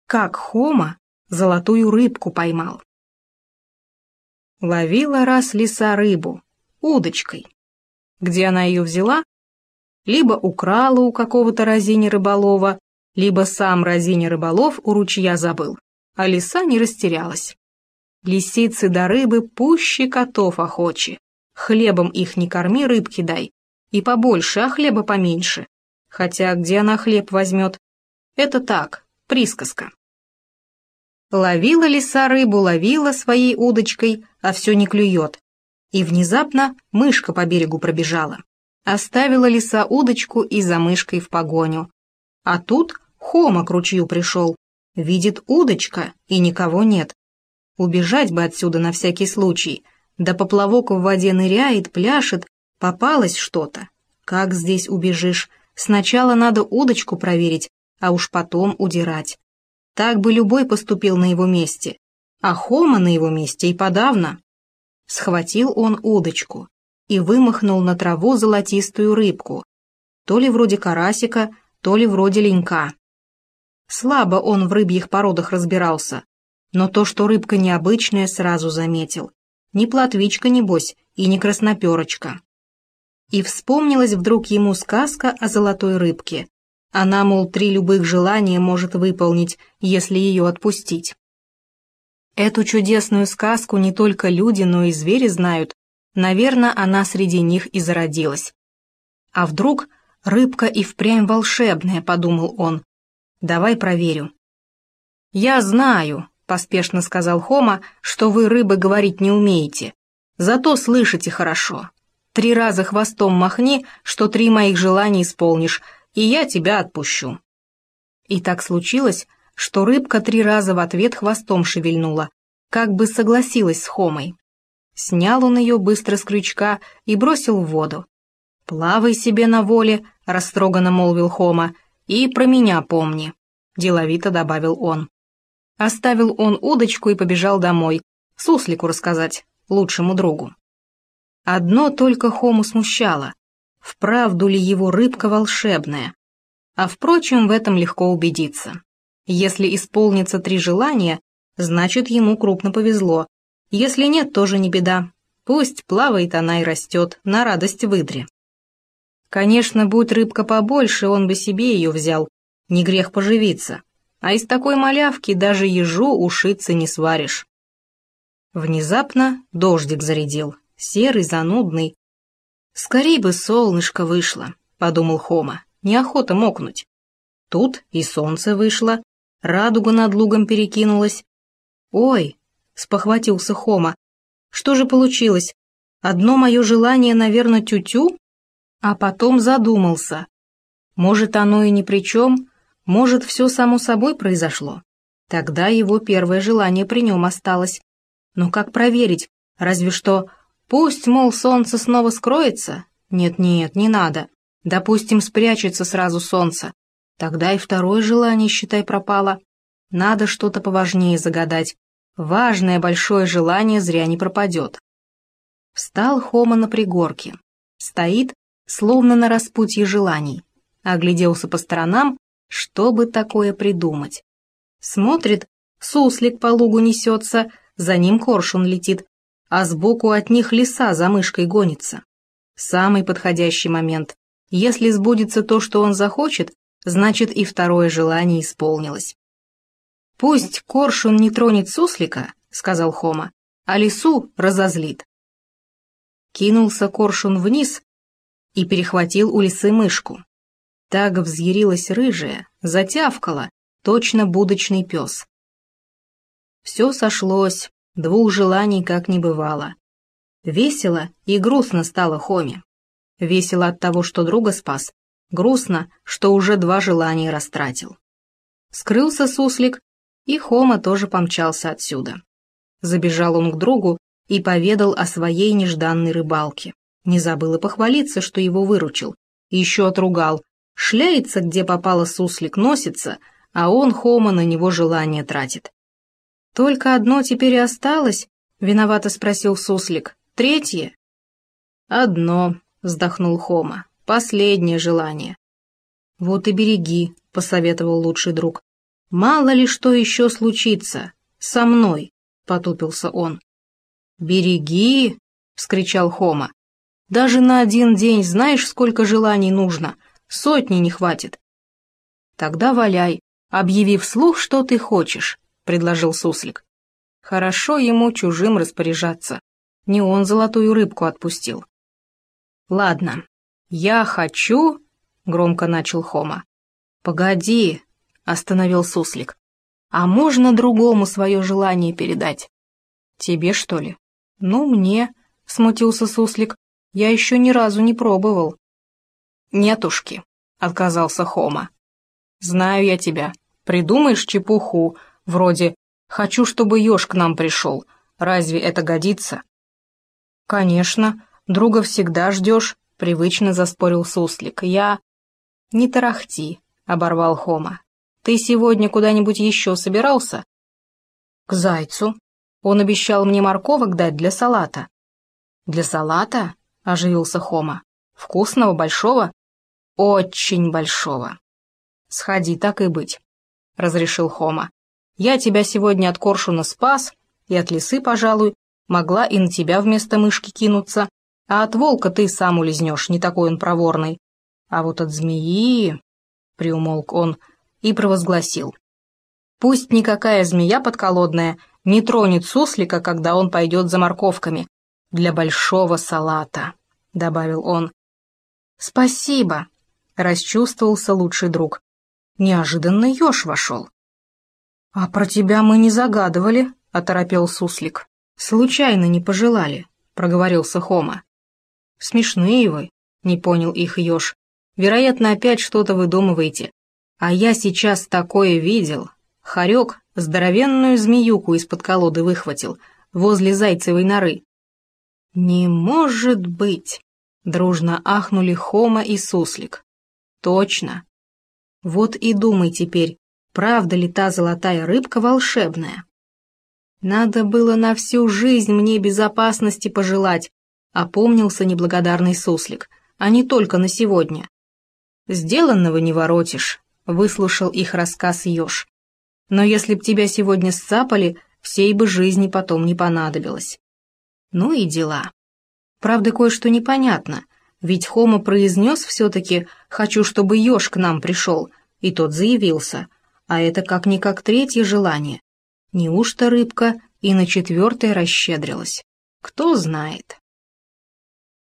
Как Хома золотую рыбку поймал. Ловила раз лиса рыбу удочкой. Где она ее взяла? Либо украла у какого-то разини-рыболова, либо сам разини-рыболов у ручья забыл, а лиса не растерялась. Лисицы до рыбы пуще котов охочи. Хлебом их не корми, рыбки дай. И побольше, а хлеба поменьше. Хотя где она хлеб возьмет? Это так, присказка. Ловила лиса рыбу, ловила своей удочкой, а все не клюет. И внезапно мышка по берегу пробежала. Оставила лиса удочку и за мышкой в погоню. А тут Хома к ручью пришел. Видит удочка, и никого нет. Убежать бы отсюда на всякий случай. Да поплавок в воде ныряет, пляшет, попалось что-то. Как здесь убежишь? Сначала надо удочку проверить, а уж потом удирать. Так бы любой поступил на его месте, а Хома на его месте и подавно. Схватил он удочку и вымахнул на траву золотистую рыбку, то ли вроде карасика, то ли вроде ленька. Слабо он в рыбьих породах разбирался, но то, что рыбка необычная, сразу заметил. Не плотвичка, небось, и не красноперочка. И вспомнилась вдруг ему сказка о золотой рыбке. Она, мол, 3 любых желания может выполнить, если ее отпустить. Эту чудесную сказку не только люди, но и звери знают. Наверное, она среди них и зародилась. А вдруг рыбка и впрямь волшебная, подумал он. Давай проверю. Я знаю, поспешно сказал Хома, что вы, рыбы, говорить не умеете. Зато слышите хорошо. 3 раза хвостом махни, что 3 моих желания исполнишь, и я тебя отпущу. И так случилось, что рыбка 3 раза в ответ хвостом шевельнула, как бы согласилась с Хомой. Снял он ее быстро с крючка и бросил в воду. «Плавай себе на воле», — растроганно молвил Хома, — «и про меня помни», — деловито добавил он. Оставил он удочку и побежал домой, суслику рассказать, лучшему другу. Одно только Хому смущало. Вправду ли его рыбка волшебная? А впрочем, в этом легко убедиться. Если исполнится 3 желания, значит, ему крупно повезло. Если нет, тоже не беда. Пусть плавает она и растет, на радость выдре. Конечно, будь рыбка побольше, он бы себе ее взял, не грех поживиться. А из такой малявки даже ежу ушицы не сваришь. Внезапно дождик зарядил, серый, занудный. «Скорей бы солнышко вышло», — подумал Хома, — «неохота мокнуть». Тут и солнце вышло, радуга над лугом перекинулась. «Ой», — спохватился Хома, — «что же получилось? Одно мое желание, наверное, тю-тю?» А потом задумался. Может, оно и ни при чем, может, все само собой произошло. Тогда его первое желание при нем осталось. Но как проверить? Разве что пусть, мол, солнце снова скроется? Нет-нет, не надо. Допустим, спрячется сразу солнце. Тогда и второе желание, считай, пропало. Надо что-то поважнее загадать. Важное большое желание зря не пропадет. Встал Хома на пригорке. Стоит, словно на распутье желаний. Огляделся по сторонам, чтобы такое придумать. Смотрит, суслик по лугу несется, за ним коршун летит, а сбоку от них лиса за мышкой гонится. Самый подходящий момент. Если сбудется то, что он захочет, значит и второе желание исполнилось. «Пусть коршун не тронет суслика», — сказал Хома, — «а лису разозлит». Кинулся коршун вниз и перехватил у лисы мышку. Так взъярилась рыжая, затявкала, точно будочный пес. Все сошлось, 2 желаний как не бывало. Весело и грустно стало Хоме. Весело от того, что друга спас, грустно, что уже 2 желания растратил. Скрылся суслик, и Хома тоже помчался отсюда. Забежал он к другу и поведал о своей нежданной рыбалке. Не забыл и похвалиться, что его выручил. Еще отругал. Шляется, где попало суслик, носится, а он, Хома, на него желание тратит. «Только одно теперь и осталось?» — виновато спросил суслик. «3?» «Одно», — вздохнул Хома, — «последнее желание». «Вот и береги», — посоветовал лучший друг. Мало ли что еще случится. Со мной, потупился он. Береги, вскричал Хома. Даже на один день знаешь, сколько желаний нужно? 100 не хватит. Тогда валяй, объяви вслух, что ты хочешь, предложил суслик. Хорошо ему чужим распоряжаться. Не он золотую рыбку отпустил. Ладно, я хочу, громко начал Хома. Погоди, остановил суслик. А можно другому свое желание передать? Тебе, что ли? Ну, мне, смутился суслик. Я еще ни разу не пробовал. Нетушки, отказался Хома. Знаю я тебя. Придумаешь чепуху, вроде «хочу, чтобы еж к нам пришел». Разве это годится? Конечно, друга всегда ждешь, привычно заспорил суслик. Я... Не тарахти, оборвал Хома. Ты сегодня куда-нибудь еще собирался? К зайцу. Он обещал мне морковок дать для салата. Для салата? Оживился Хома. Вкусного, большого? Очень большого. Сходи, так и быть, разрешил Хома. Я тебя сегодня от коршуна спас, и от лисы, пожалуй, могла и на тебя вместо мышки кинуться, а от волка ты сам улизнешь, не такой он проворный. А вот от змеи... Приумолк он и провозгласил. Пусть никакая змея подколодная не тронет суслика, когда он пойдет за морковками. Для большого салата, добавил он. Спасибо, расчувствовался лучший друг. Неожиданно еж вошел. А про тебя мы не загадывали, оторопел суслик. Случайно не пожелали, проговорился Хома. Смешные вы, не понял их еж. Вероятно, опять что-то выдумываете. А я сейчас такое видел. Хорек здоровенную змеюку из-под колоды выхватил, возле зайцевой норы. «Не может быть!» — дружно ахнули Хома и суслик. «Точно! Вот и думай теперь, правда ли та золотая рыбка волшебная? Надо было на всю жизнь мне безопасности пожелать», — опомнился неблагодарный суслик, «а не только на сегодня». «Сделанного не воротишь», — выслушал их рассказ еж. «Но если б тебя сегодня сцапали, всей бы жизни потом не понадобилось». Ну и дела. Правда, кое-что непонятно, ведь Хома произнес все-таки «хочу, чтобы еж к нам пришел», и тот заявился, а это как-никак третье желание. Неужто рыбка и на 4-е расщедрилась? Кто знает.